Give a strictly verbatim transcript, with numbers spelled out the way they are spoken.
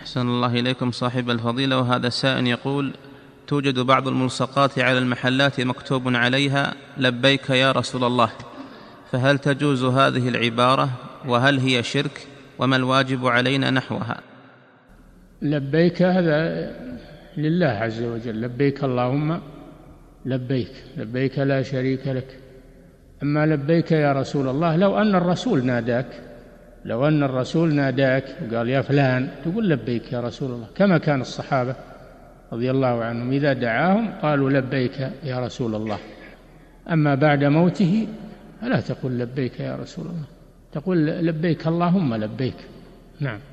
أحسن الله إليكم صاحب الفضيلة. وهذا سائل يقول: توجد بعض الملصقات على المحلات مكتوب عليها لبيك يا رسول الله، فهل تجوز هذه العبارة؟ وهل هي شرك؟ وما الواجب علينا نحوها؟ لبيك هذا لله عز وجل، لبيك اللهم لبيك، لبيك لا شريك لك. أما لبيك يا رسول الله، لو أن الرسول ناداك لو أن الرسول ناداك وقال يا فلان، تقول لبيك يا رسول الله، كما كان الصحابة رضي الله عنهم إذا دعاهم قالوا لبيك يا رسول الله. أما بعد موته فلا تقول لبيك يا رسول الله، تقول لبيك اللهم لبيك. نعم.